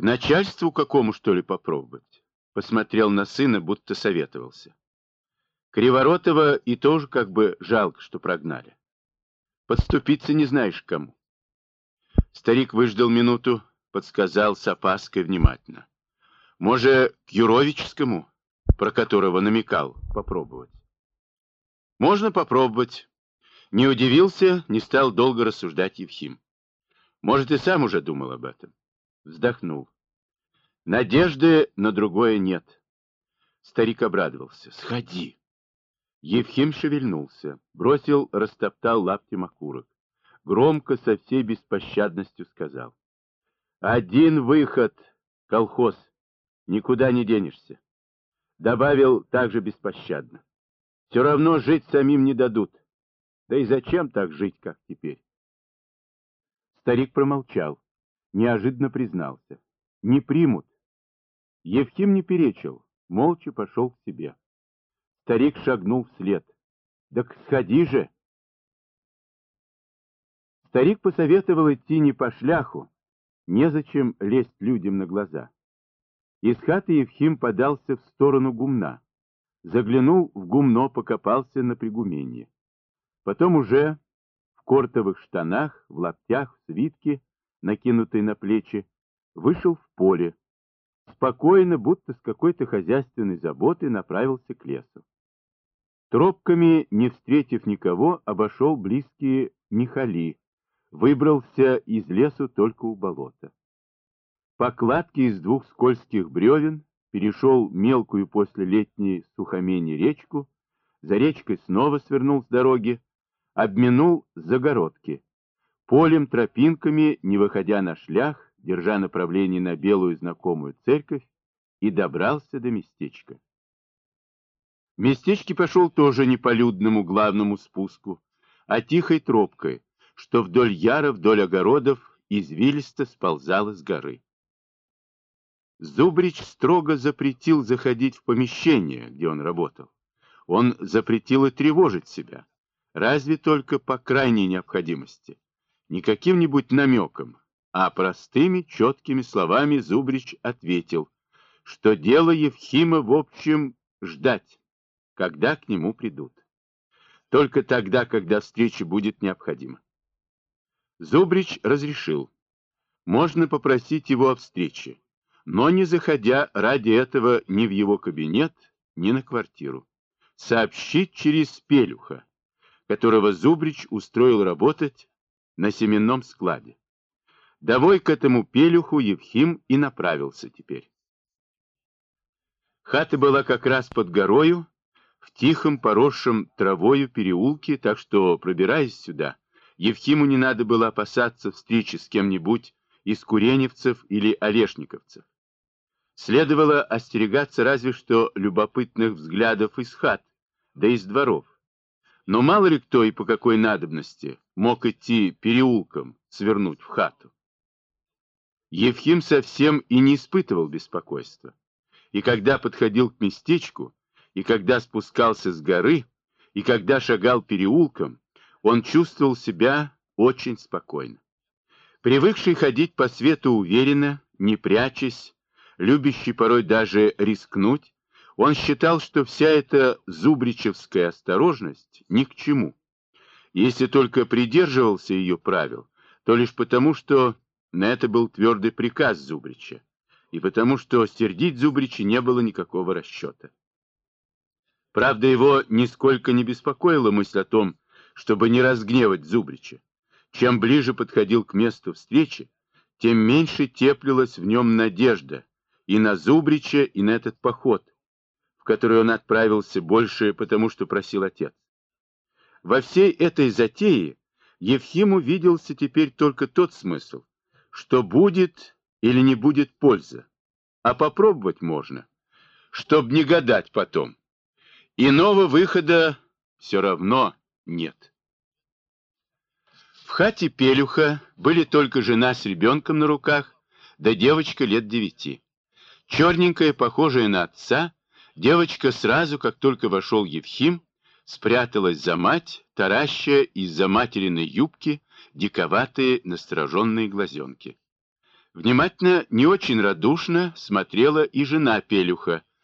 К начальству какому, что ли, попробовать? Посмотрел на сына, будто советовался. Криворотова и тоже как бы жалко, что прогнали. Подступиться не знаешь к кому. Старик выждал минуту, подсказал с опаской внимательно. Может, к Юровическому, про которого намекал, попробовать? Можно попробовать. Не удивился, не стал долго рассуждать Евхим. Может, и сам уже думал об этом. Вздохнул. Надежды на другое нет. Старик обрадовался. Сходи. Евхим шевельнулся, бросил, растоптал лаптем окурок. Громко, со всей беспощадностью сказал. Один выход, колхоз, никуда не денешься. Добавил также беспощадно. Все равно жить самим не дадут. Да и зачем так жить, как теперь? Старик промолчал, неожиданно признался. Не примут. Евхим не перечил, молча пошел к себе. Старик шагнул вслед. Так сходи же. Старик посоветовал идти не по шляху, незачем лезть людям на глаза. Из хаты Евхим подался в сторону гумна. Заглянул в гумно, покопался на пригуменье. Потом уже в кортовых штанах, в лаптях, в свитке, накинутой на плечи, вышел в поле. Спокойно, будто с какой-то хозяйственной заботой, направился к лесу. Тропками, не встретив никого, обошел близкие михали, выбрался из лесу только у болота. По кладке из двух скользких бревен перешел мелкую после летней сухомени речку, за речкой снова свернул с дороги, обминул загородки. Полем, тропинками, не выходя на шлях, держа направление на белую знакомую церковь, и добрался до местечка. В местечке пошел тоже не по людному главному спуску, а тихой тропкой, что вдоль яра, вдоль огородов извилисто сползала с горы. Зубрич строго запретил заходить в помещение, где он работал. Он запретил и тревожить себя, разве только по крайней необходимости, не каким-нибудь намеком, а простыми, четкими словами Зубрич ответил, что дело Евхима в общем ждать, когда к нему придут. Только тогда, когда встреча будет необходима. Зубрич разрешил. Можно попросить его о встрече, но не заходя ради этого ни в его кабинет, ни на квартиру. Сообщить через Пелюха, которого Зубрич устроил работать на семенном складе. Домой к этому Пелюху Евхим и направился теперь. Хата была как раз под горою, в тихом, поросшем травою переулке, так что, пробираясь сюда, Евхиму не надо было опасаться встречи с кем-нибудь из куреневцев или орешниковцев. Следовало остерегаться разве что любопытных взглядов из хат, да из дворов. Но мало ли кто и по какой надобности мог идти переулком, свернуть в хату. Евхим совсем и не испытывал беспокойства. И когда подходил к местечку, и когда спускался с горы, и когда шагал переулком, он чувствовал себя очень спокойно. Привыкший ходить по свету уверенно, не прячась, любящий порой даже рискнуть, он считал, что вся эта зубричевская осторожность ни к чему. Если только придерживался ее правил, то лишь потому, что на это был твердый приказ Зубрича, и потому, что сердить Зубрича не было никакого расчета. Правда, его нисколько не беспокоила мысль о том, чтобы не разгневать Зубрича. Чем ближе подходил к месту встречи, тем меньше теплилась в нем надежда и на Зубрича, и на этот поход, в который он отправился больше потому, что просил отец. Во всей этой затее Евхиму виделся теперь только тот смысл, что будет или не будет польза, а попробовать можно, чтоб не гадать потом. Иного выхода все равно нет. В хате Пелюха были только жена с ребенком на руках, да девочка лет 9. Черненькая, похожая на отца, девочка сразу, как только вошел Евхим, спряталась за мать, тараща из-за материной юбки диковатые настороженные глазенки. Внимательно, не очень радушно смотрела и жена Пелюха,